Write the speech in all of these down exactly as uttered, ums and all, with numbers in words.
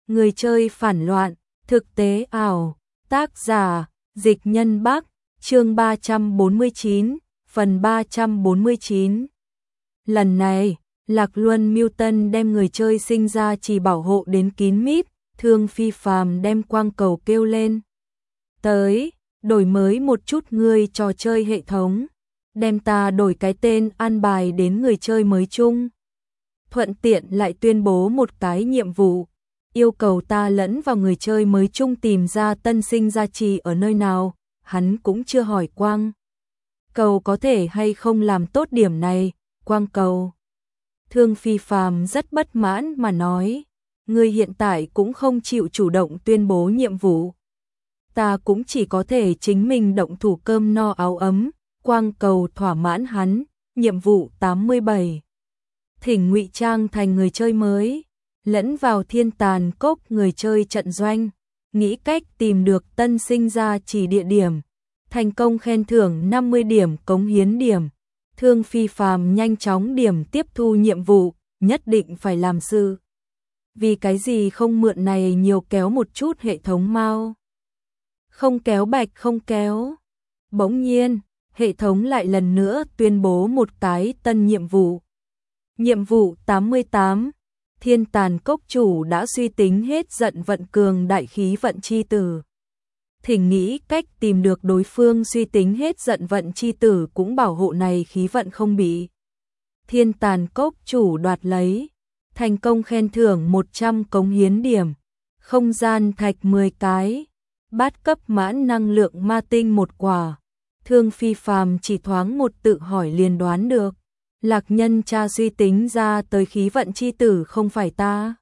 Người chơi phản loạn, thực tế ảo, tác giả, Dịch Nhân Bắc, chương ba trăm bốn mươi chín, phần ba trăm bốn mươi chín. Lần này, Lạc Luân Mưu Tân đem người chơi sinh ra chỉ bảo hộ đến kín mít, Thương Phi Phàm đem quang cầu kêu lên. Tới, đổi mới một chút ngươi trò chơi hệ thống, đem ta đổi cái tên an bài đến người chơi mới chung. Thuận tiện lại tuyên bố một cái nhiệm vụ, yêu cầu ta lẫn vào người chơi mới chung tìm ra tân sinh gia trì ở nơi nào, hắn cũng chưa hỏi quang cầu có thể hay không làm tốt điểm này, quang cầu. Thương Phi Phàm rất bất mãn mà nói, ngươi hiện tại cũng không chịu chủ động tuyên bố nhiệm vụ. Ta cũng chỉ có thể chính mình động thủ cơm no áo ấm, quang cầu thỏa mãn hắn, nhiệm vụ tám mươi bảy. Thỉnh ngụy trang thành người chơi mới, lẫn vào thiên tàn cốc người chơi trận doanh, nghĩ cách tìm được tân sinh ra chỉ địa điểm, thành công khen thưởng năm mươi điểm cống hiến điểm. Thương Phi Phàm nhanh chóng điểm tiếp thu nhiệm vụ, nhất định phải làm sự. Vì cái gì không mượn này nhiều kéo một chút hệ thống mau. Không kéo bạch không kéo. Bỗng nhiên, hệ thống lại lần nữa tuyên bố một cái tân nhiệm vụ. Nhiệm vụ tám mươi tám, thiên tàn cốc chủ đã suy tính hết giận vận cường đại khí vận chi tử. Thỉnh nghĩ cách tìm được đối phương suy tính hết giận vận chi tử cũng bảo hộ này khí vận không bị thiên tàn cốc chủ đoạt lấy. Thành công khen thưởng một trăm cống hiến điểm, không gian thạch mười cái, bát cấp mãn năng lượng ma tinh một quả. Thương Phi Phàm chỉ thoáng một tự hỏi liền đoán được, Lạc Nhân cha suy tính ra tới khí vận chi tử không phải ta.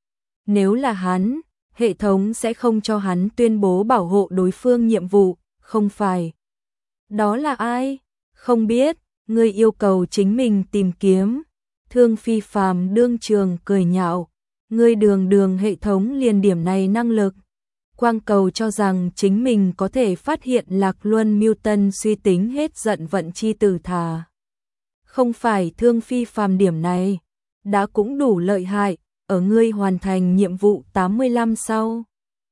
Nếu là hắn, hệ thống sẽ không cho hắn tuyên bố bảo hộ đối phương nhiệm vụ, không phải. Đó là ai? Không biết, ngươi yêu cầu chính mình tìm kiếm. Thương Phi Phàm đương trường cười nhạo, ngươi đường đường hệ thống liền điểm này năng lực. Quang cầu cho rằng chính mình có thể phát hiện Lạc Luân Mưu Tân suy tính hết giận vận chi tử thà. Không phải Thương Phi Phàm điểm này, đã cũng đủ lợi hại, ở ngươi hoàn thành nhiệm vụ tám mươi lăm sau.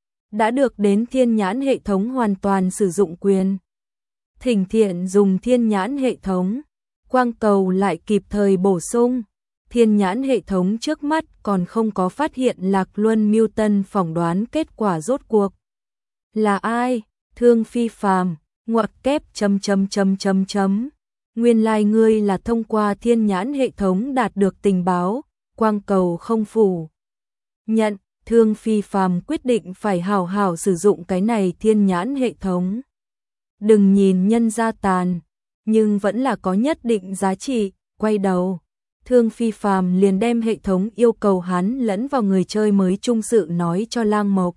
Đã được đến thiên nhãn hệ thống hoàn toàn sử dụng quyền. Thỉnh thiện dùng thiên nhãn hệ thống. Quang cầu lại kịp thời bổ sung, thiên nhãn hệ thống trước mắt còn không có phát hiện Lạc Luân Mưu Tân phỏng đoán kết quả rốt cuộc. Là ai? Thương Phi Phàm, ngoặc kép chấm chấm chấm chấm chấm. Nguyên lai like ngươi là thông qua thiên nhãn hệ thống đạt được tình báo, quang cầu không phủ nhận. Thương Phi Phàm quyết định phải hảo hảo sử dụng cái này thiên nhãn hệ thống. Đừng nhìn nhân gia tàn, nhưng vẫn là có nhất định giá trị. Quay đầu, Thương Phi Phàm liền đem hệ thống yêu cầu hắn lẫn vào người chơi mới chung sự nói cho Lang Mộc.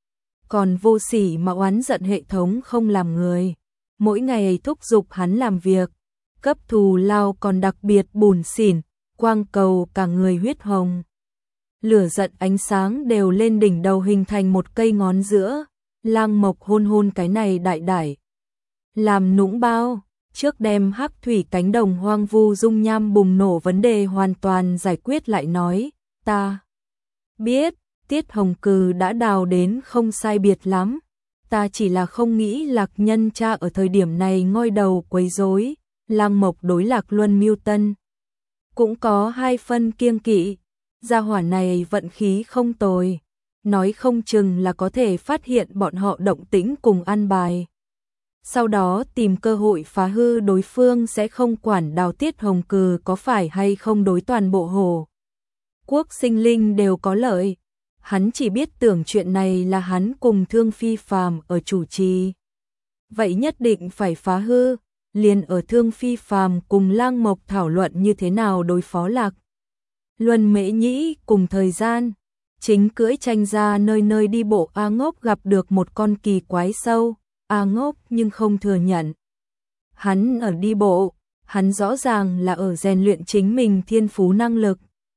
Còn vô sỉ mà oán giận hệ thống không làm người, mỗi ngày thúc giục hắn làm việc, cấp thù lao còn đặc biệt bủn xỉn. Quang cầu cả người huyết hồng, lửa giận ánh sáng đều lên đỉnh đầu hình thành một cây ngón giữa. Lang Mộc hôn hôn cái này đại đại làm nũng bao, trước đem hắc thủy cánh đồng hoang vu dung nham bùng nổ vấn đề hoàn toàn giải quyết lại nói, ta biết, Tiết Hồng Cừ đã đào đến không sai biệt lắm, ta chỉ là không nghĩ Lạc Nhân cha ở thời điểm này ngoi đầu quấy rối. Lang Mộc đối Lạc Luân Mưu Tân cũng có hai phân kiêng kỵ, gia hỏa này vận khí không tồi, nói không chừng là có thể phát hiện bọn họ động tĩnh cùng ăn bài. Sau đó tìm cơ hội phá hư đối phương, sẽ không quản đào Tiết Hồng Cừ có phải hay không đối toàn bộ hồ quốc sinh linh đều có lợi. Hắn chỉ biết tưởng chuyện này là hắn cùng Thương Phi Phàm ở chủ trì. Vậy nhất định phải phá hư, liền ở Thương Phi Phàm cùng Lang Mộc thảo luận như thế nào đối phó Lạc Luân Mễ Nhĩ cùng thời gian, chính cưỡi tranh ra nơi nơi đi bộ A Ngốc gặp được một con kỳ quái sâu. A Ngốc nhưng không thừa nhận. Hắn ở đi bộ, hắn rõ ràng là ở rèn luyện chính mình thiên phú năng lực.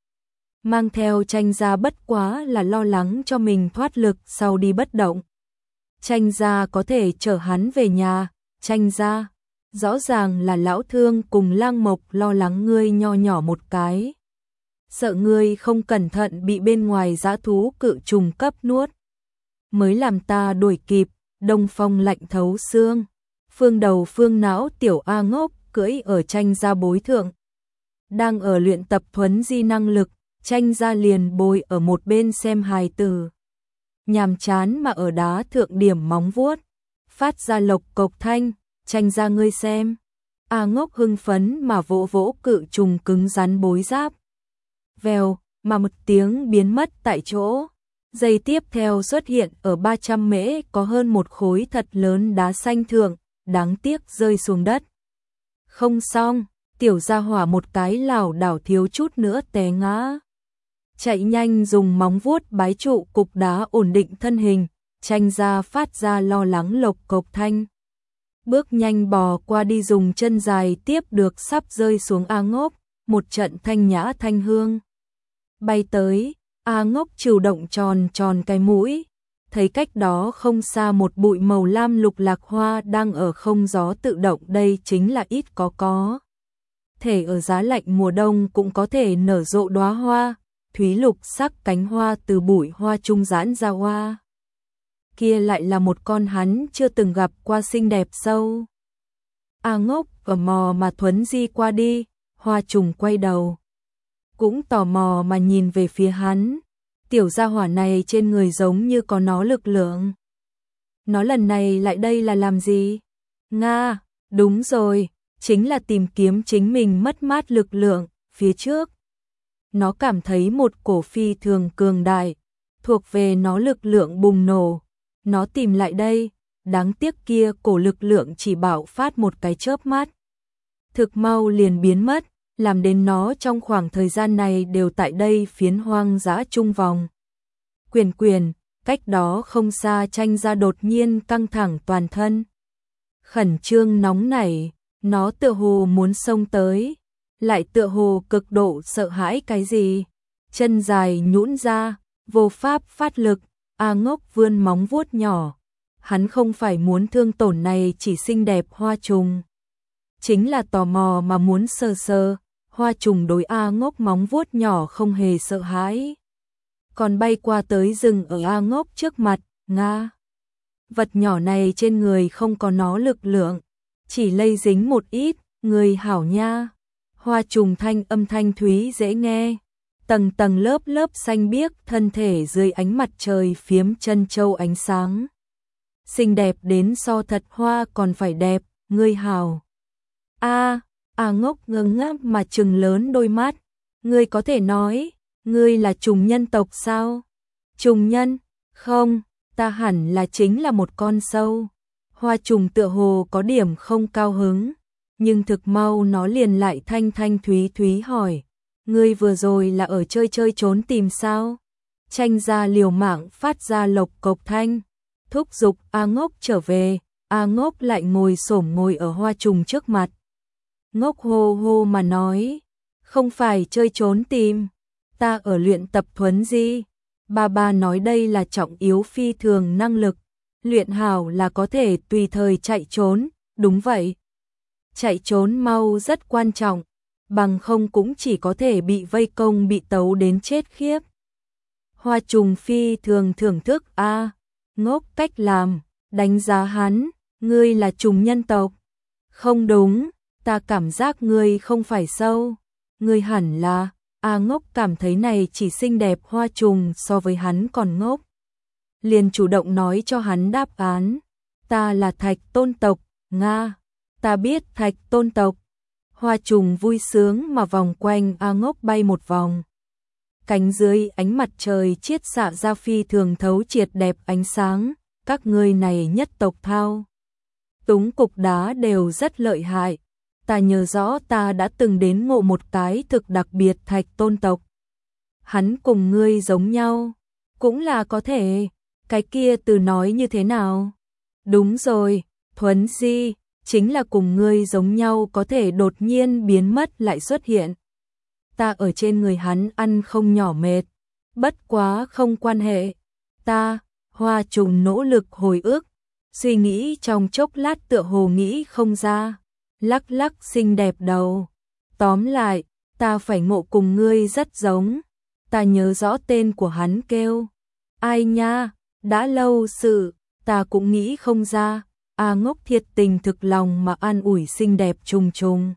Mang theo tranh ra bất quá là lo lắng cho mình thoát lực sau đi bất động. Tranh ra có thể chở hắn về nhà, tranh ra, rõ ràng là lão Thương cùng Lang Mộc lo lắng ngươi nho nhỏ một cái sợ ngươi không cẩn thận bị bên ngoài dã thú cự trùng cấp nuốt. Mới làm ta đuổi kịp, đông phong lạnh thấu xương. Phương đầu phương não tiểu A Ngốc cưỡi ở Tranh gia bối thượng. Đang ở luyện tập thuấn di năng lực, Tranh gia liền bồi ở một bên xem hài tử. Nhàm chán mà ở đá thượng điểm móng vuốt, phát ra lộc cộc thanh, Tranh gia ngươi xem. A Ngốc hưng phấn mà vỗ vỗ cự trùng cứng rắn bối giáp. Vèo, mà một tiếng biến mất tại chỗ. Giây tiếp theo xuất hiện ở ba trăm mễ có hơn một khối thật lớn đá xanh thượng, đáng tiếc rơi xuống đất. Không xong, tiểu gia hỏa một cái lảo đảo thiếu chút nữa té ngã. Chạy nhanh dùng móng vuốt bái trụ cục đá ổn định thân hình, Tranh gia phát ra lo lắng lộc cộc thanh. Bước nhanh bò qua đi dùng chân dài tiếp được sắp rơi xuống A Ngốc, một trận thanh nhã thanh hương. Bay tới, A Ngốc chủ động tròn tròn cái mũi, thấy cách đó không xa một bụi màu lam lục lạc hoa đang ở không gió tự động, đây chính là ít có có. Thể ở giá lạnh mùa đông cũng có thể nở rộ đóa hoa, thúy lục sắc cánh hoa từ bụi hoa trung giãn ra hoa. Kia lại là một con hắn chưa từng gặp qua xinh đẹp sâu. A Ngốc ở mò mà thuấn di qua đi, hoa trùng quay đầu. Cũng tò mò mà nhìn về phía hắn. Tiểu gia hỏa này trên người giống như có nó lực lượng. Nó lần này lại đây là làm gì? Nga, đúng rồi, chính là tìm kiếm chính mình mất mát lực lượng, phía trước. Nó cảm thấy một cổ phi thường cường đại, thuộc về nó lực lượng bùng nổ. Nó tìm lại đây, đáng tiếc kia cổ lực lượng chỉ bạo phát một cái chớp mắt. Thực mau liền biến mất, làm đến nó trong khoảng thời gian này đều tại đây phiến hoang dã trung vòng. Quyền quyền, cách đó không xa Tranh gia đột nhiên căng thẳng toàn thân. Khẩn trương nóng nảy, nó tựa hồ muốn xông tới, lại tựa hồ cực độ sợ hãi cái gì. Chân dài nhũn ra, vô pháp phát lực, A Ngốc vươn móng vuốt nhỏ. Hắn không phải muốn thương tổn này chỉ xinh đẹp hoa trùng. Chính là tò mò mà muốn sờ sờ, hoa trùng đối A Ngốc móng vuốt nhỏ không hề sợ hãi. Còn bay qua tới rừng ở A Ngốc trước mặt, nga. Vật nhỏ này trên người không có nó lực lượng, chỉ lây dính một ít, người hảo nha. Hoa trùng thanh âm thanh thúy dễ nghe, tầng tầng lớp lớp xanh biếc thân thể dưới ánh mặt trời phiếm chân châu ánh sáng. Xinh đẹp đến so thật hoa còn phải đẹp, ngươi hảo. A, A Ngốc ngơ ngác mà trừng lớn đôi mắt, ngươi có thể nói, ngươi là trùng nhân tộc sao? Trùng nhân? Không, ta hẳn là chính là một con sâu. Hoa trùng tựa hồ có điểm không cao hứng, nhưng thực mau nó liền lại thanh thanh thúy thúy hỏi, ngươi vừa rồi là ở chơi chơi trốn tìm sao? Tranh gia liều mạng phát ra lộc cộc thanh, thúc giục A Ngốc trở về. A Ngốc lại ngồi xổm ngồi ở hoa trùng trước mặt. Ngốc hô hô mà nói, không phải chơi trốn tìm, ta ở luyện tập thuấn di. Ba ba nói đây là trọng yếu phi thường năng lực, luyện hảo là có thể tùy thời chạy trốn, đúng vậy. Chạy trốn mau rất quan trọng, bằng không cũng chỉ có thể bị vây công bị tấu đến chết khiếp. Hoa trùng phi thường thưởng thức A Ngốc cách làm, đánh giá hắn, ngươi là trùng nhân tộc. Không đúng, ta cảm giác ngươi không phải sâu, ngươi hẳn là. A Ngốc cảm thấy này chỉ xinh đẹp hoa trùng so với hắn còn ngốc. Liền chủ động nói cho hắn đáp án, ta là Thạch Tôn tộc, Nga, ta biết Thạch Tôn tộc. Hoa trùng vui sướng mà vòng quanh A Ngốc bay một vòng. Cánh dưới ánh mặt trời chiết xạ ra phi thường thấu triệt đẹp ánh sáng, các ngươi này nhất tộc thao túng cục đá đều rất lợi hại. Ta nhớ rõ ta đã từng đến ngộ một cái thực đặc biệt Thạch Tôn tộc. Hắn cùng ngươi giống nhau, cũng là có thể, cái kia từ nói như thế nào? Đúng rồi, thuấn di, chính là cùng ngươi giống nhau có thể đột nhiên biến mất lại xuất hiện. Ta ở trên người hắn ăn không nhỏ mệt, bất quá không quan hệ. Ta, hoa trùng nỗ lực hồi ức, suy nghĩ trong chốc lát tựa hồ nghĩ không ra. Lắc lắc xinh đẹp đầu. Tóm lại, ta phải ngộ cùng ngươi rất giống. Ta nhớ rõ tên của hắn kêu. Ai nha, đã lâu sự, ta cũng nghĩ không ra. A Ngốc thiệt tình thực lòng mà an ủi xinh đẹp trùng trùng.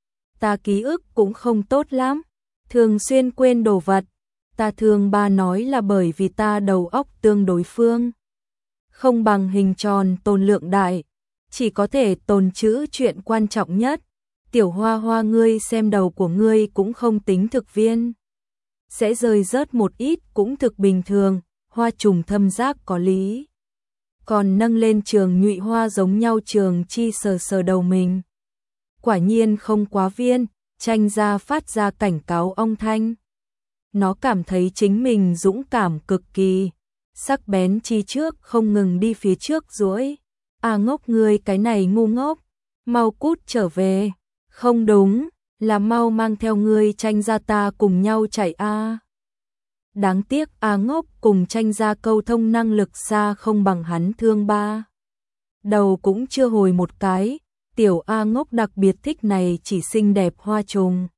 Ta ký ức cũng không tốt lắm, thường xuyên quên đồ vật. Ta thường ba nói là bởi vì ta đầu óc tương đối phương. Không bằng hình tròn tồn lượng đại, chỉ có thể tồn trữ chuyện quan trọng nhất. Tiểu Hoa Hoa ngươi xem đầu của ngươi cũng không tính thực viên. Sẽ rơi rớt một ít cũng thực bình thường, Hoa Trùng thâm giác có lý. Còn nâng lên Trường Nhụy Hoa giống nhau Trường Chi sờ sờ đầu mình. Quả nhiên không quá viên, Tranh Gia phát ra cảnh cáo ông thanh. Nó cảm thấy chính mình dũng cảm cực kỳ, sắc bén chi trước không ngừng đi phía trước duỗi. À Ngốc ngươi cái này ngu ngốc, mau cút trở về. Không đúng, là mau mang theo ngươi Tranh Gia ta cùng nhau chạy a. Đáng tiếc A Ngốc cùng Tranh Gia câu thông năng lực xa không bằng hắn thương ba. Đầu cũng chưa hồi một cái, tiểu A Ngốc đặc biệt thích này chỉ xinh đẹp Hoa Trùng.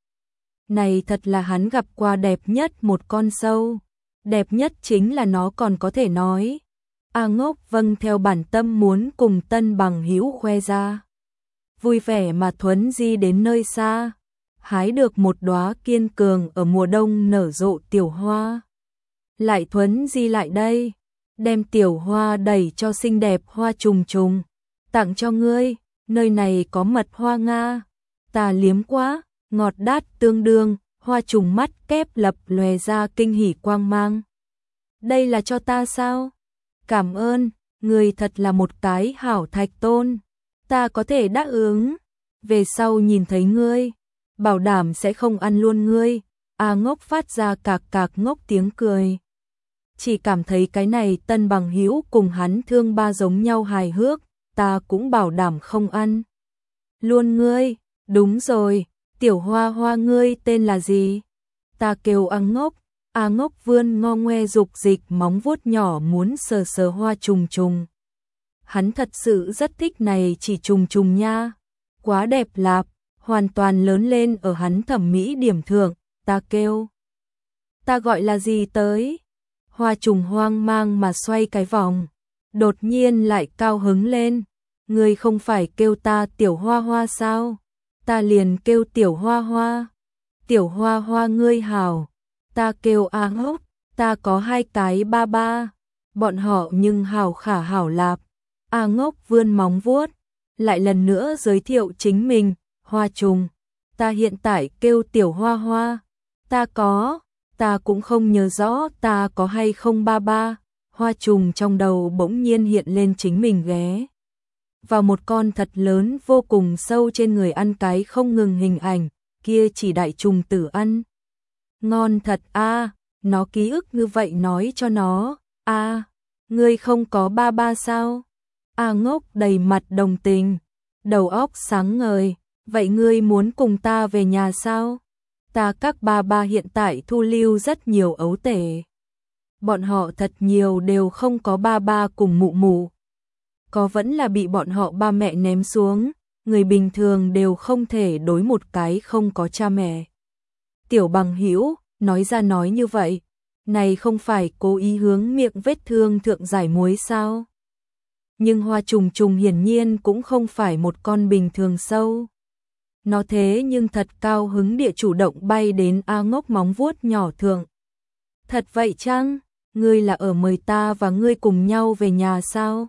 Này thật là hắn gặp qua đẹp nhất một con sâu. Đẹp nhất chính là nó còn có thể nói. A Ngốc vâng theo bản tâm muốn cùng tân bằng hữu khoe ra. Vui vẻ mà thuấn di đến nơi xa. Hái được một đóa kiên cường ở mùa đông nở rộ tiểu hoa. Lại thuấn di lại đây. Đem tiểu hoa đẩy cho xinh đẹp Hoa Trùng Trùng. Tặng cho ngươi, nơi này có mật hoa Nga. Ta liếm quá, ngọt đát tương đương. Hoa Trùng mắt kép lập lòe ra kinh hỉ quang mang. Đây là cho ta sao? Cảm ơn, người thật là một cái hảo thạch tôn. Ta có thể đáp ứng. Về sau nhìn thấy ngươi, bảo đảm sẽ không ăn luôn ngươi. A Ngốc phát ra cạc cạc ngốc tiếng cười. Chỉ cảm thấy cái này tân bằng hữu cùng hắn thương ba giống nhau hài hước, ta cũng bảo đảm không ăn luôn ngươi. Đúng rồi, tiểu Hoa Hoa ngươi tên là gì? Ta kêu A Ngốc. A Ngốc vươn ngo ngoe dục dịch móng vuốt nhỏ muốn sờ sờ Hoa Trùng Trùng. Hắn thật sự rất thích này chỉ trùng trùng nha. Quá đẹp lạp, hoàn toàn lớn lên ở hắn thẩm mỹ điểm thượng. Ta kêu. Ta gọi là gì tới? Hoa Trùng hoang mang mà xoay cái vòng. Đột nhiên lại cao hứng lên. Ngươi không phải kêu ta tiểu Hoa Hoa sao? Ta liền kêu tiểu Hoa Hoa. Tiểu Hoa Hoa ngươi hảo. Ta kêu A Ngốc. Ta có hai cái ba ba. Bọn họ nhưng hảo khả hảo lạp. A Ngốc vươn móng vuốt. Lại lần nữa giới thiệu chính mình. Hoa Trùng. Ta hiện tại kêu tiểu Hoa Hoa. Ta có. Ta cũng không nhớ rõ ta có hay không ba ba. Hoa Trùng trong đầu bỗng nhiên hiện lên chính mình ghé vào một con thật lớn vô cùng sâu trên người ăn cái không ngừng hình ảnh, kia chỉ đại trùng tử ăn. Ngon thật a, nó ký ức như vậy nói cho nó. A, ngươi không có ba ba sao? A Ngốc đầy mặt đồng tình, đầu óc sáng ngời, vậy ngươi muốn cùng ta về nhà sao? Ta các ba ba hiện tại thu lưu rất nhiều ấu tể. Bọn họ thật nhiều đều không có ba ba cùng mụ mụ. Có vẫn là bị bọn họ ba mẹ ném xuống, người bình thường đều không thể đối một cái không có cha mẹ. Tiểu bằng hữu nói ra nói như vậy, này không phải cố ý hướng miệng vết thương thượng giải muối sao? Nhưng Hoa Trùng Trùng hiển nhiên cũng không phải một con bình thường sâu. Nó thế nhưng thật cao hứng địa chủ động bay đến A Ngốc móng vuốt nhỏ thượng. Thật vậy chăng? Ngươi là ở mời ta và ngươi cùng nhau về nhà sao?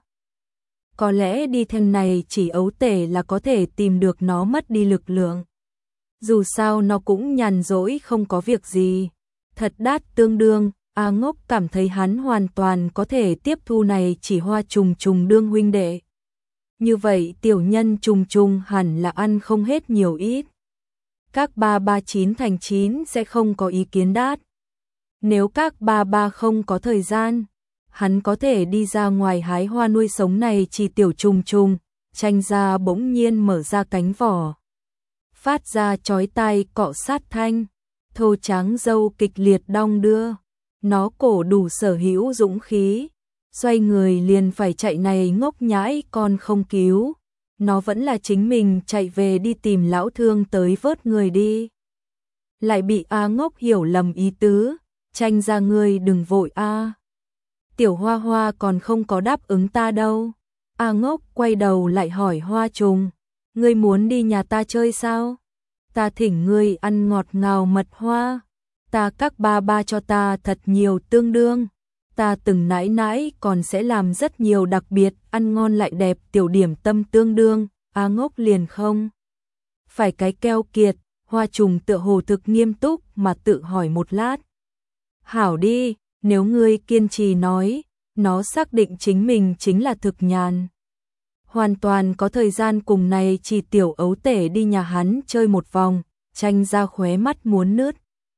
Có lẽ đi theo này chỉ ấu tể là có thể tìm được nó mất đi lực lượng. Dù sao nó cũng nhàn rỗi không có việc gì. Thật đát tương đương, A Ngốc cảm thấy hắn hoàn toàn có thể tiếp thu này chỉ Hoa Trùng Trùng đương huynh đệ. Như vậy tiểu nhân Trùng Trùng hẳn là ăn không hết nhiều ít. Các ba ba chín thành chín sẽ không có ý kiến đát. Nếu các ba ba không có thời gian, hắn có thể đi ra ngoài hái hoa nuôi sống này chỉ tiểu Trùng Trùng. Tranh Gia bỗng nhiên mở ra cánh vỏ, phát ra chói tai cọ sát thanh, thô trắng râu kịch liệt đong đưa. Nó cổ đủ sở hữu dũng khí, xoay người liền phải chạy này ngốc nhãi còn không cứu. Nó vẫn là chính mình chạy về đi tìm lão thương tới vớt người đi. lại bị A Ngốc hiểu lầm ý tứ, Tranh ra ngươi đừng vội a. Tiểu Hoa Hoa còn không có đáp ứng ta đâu. A Ngốc quay đầu lại hỏi Hoa Trùng, ngươi muốn đi nhà ta chơi sao? Ta thỉnh ngươi ăn ngọt ngào mật hoa, ta các ba ba cho ta thật nhiều tương đương, ta từng nãi nãi còn sẽ làm rất nhiều đặc biệt, ăn ngon lại đẹp tiểu điểm tâm tương đương. A Ngốc liền không phải cái keo kiệt. Hoa Trùng tựa hồ thực nghiêm túc mà tự hỏi một lát. Hảo đi, nếu ngươi kiên trì nói, nó xác định chính mình chính là thực nhàn. Hoàn toàn có thời gian cùng này chỉ tiểu ấu tể đi nhà hắn chơi một vòng. Tranh ra khóe mắt muốn nứt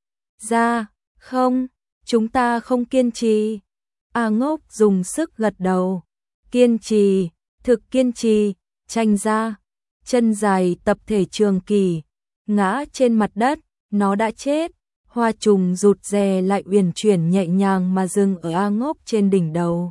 ra, không, chúng ta không kiên trì. A Ngốc dùng sức gật đầu, kiên trì, thực kiên trì. Tranh ra, chân dài tập thể trường kỳ, ngã trên mặt đất, nó đã chết. Hoa Trùng rụt rè lại uyển chuyển nhẹ nhàng mà dừng ở A Ngốc trên đỉnh đầu.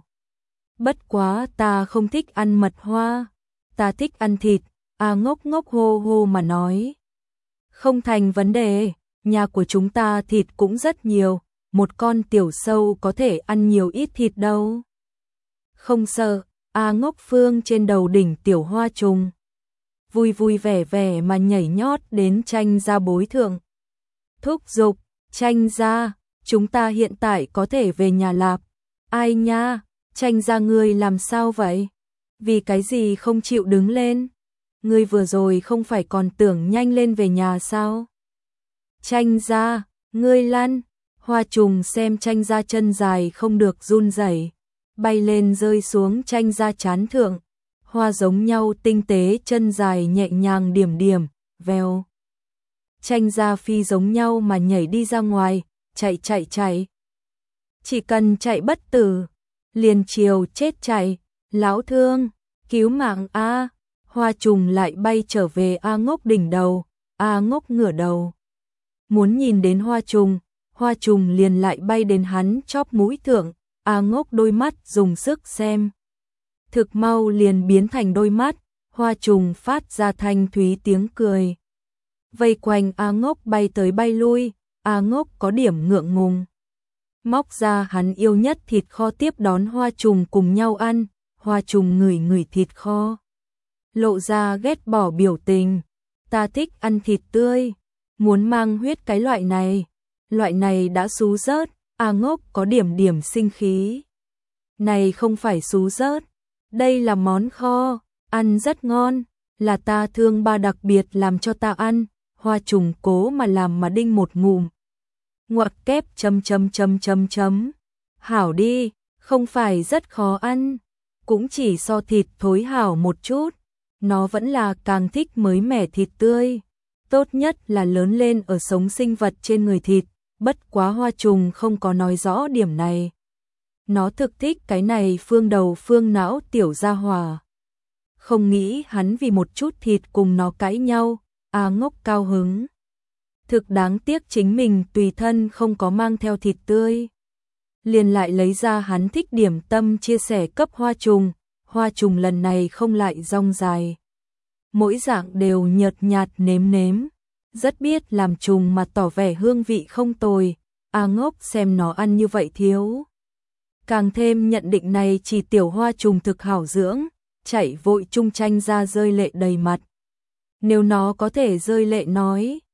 Bất quá ta không thích ăn mật hoa, ta thích ăn thịt. A Ngốc ngốc hô hô mà nói. Không thành vấn đề, nhà của chúng ta thịt cũng rất nhiều, một con tiểu sâu có thể ăn nhiều ít thịt đâu. Không sợ. A Ngốc phương trên đầu đỉnh tiểu Hoa Trùng, vui vui vẻ vẻ mà nhảy nhót đến Tranh ra bối thượng. Thúc giục, Tranh ra, chúng ta hiện tại có thể về nhà lạp. Ai nha, Tranh ra ngươi làm sao vậy? Vì cái gì không chịu đứng lên? Ngươi vừa rồi không phải còn tưởng nhanh lên về nhà sao? Tranh ra, ngươi lăn. Hoa Trùng xem Tranh ra chân dài không được run rẩy, bay lên rơi xuống Tranh ra chán thượng. Hoa giống nhau tinh tế chân dài nhẹ nhàng điểm điểm, vèo. Tranh ra phi giống nhau mà nhảy đi ra ngoài, chạy chạy chạy. Chỉ cần chạy bất tử, liền chiều chết chạy. Lão thương, cứu mạng a. Hoa Trùng lại bay trở về A Ngốc đỉnh đầu. A Ngốc ngửa đầu, muốn nhìn đến Hoa Trùng. Hoa Trùng liền lại bay đến hắn chóp mũi thượng. A Ngốc đôi mắt dùng sức xem, thực mau liền biến thành đôi mắt. Hoa Trùng phát ra thanh thúy tiếng cười, vây quanh A Ngốc bay tới bay lui. A Ngốc có điểm ngượng ngùng, móc ra hắn yêu nhất thịt kho tiếp đón Hoa Trùng cùng nhau ăn. Hoa Trùng ngửi ngửi thịt kho, lộ ra ghét bỏ biểu tình. Ta thích ăn thịt tươi, muốn mang huyết cái loại này, loại này đã xú rớt. A Ngốc có điểm điểm sinh khí. Này không phải xú rớt, đây là món kho, ăn rất ngon, là ta thương ba đặc biệt làm cho ta ăn. Hoa Trùng cố mà làm mà đinh một ngụm. Ngoặc kép chấm chấm chấm chấm chấm. Hảo đi, không phải rất khó ăn, cũng chỉ so thịt thối hảo một chút. Nó vẫn là càng thích mới mẻ thịt tươi. Tốt nhất là lớn lên ở sống sinh vật trên người thịt. Bất quá Hoa Trùng không có nói rõ điểm này. Nó thực thích cái này phương đầu phương não tiểu gia hỏa. Không nghĩ hắn vì một chút thịt cùng nó cãi nhau. A Ngốc cao hứng. Thực đáng tiếc chính mình tùy thân không có mang theo thịt tươi. Liền lại lấy ra hắn thích điểm tâm chia sẻ cấp Hoa Trùng. Hoa Trùng lần này không lại rong dài, mỗi dạng đều nhợt nhạt nếm nếm, rất biết làm trùng mà tỏ vẻ hương vị không tồi. A Ngốc xem nó ăn như vậy thiếu, càng thêm nhận định này chỉ tiểu Hoa Trùng thực hảo dưỡng, chạy vội chung Tranh ra rơi lệ đầy mặt. Nếu nó có thể rơi lệ nói,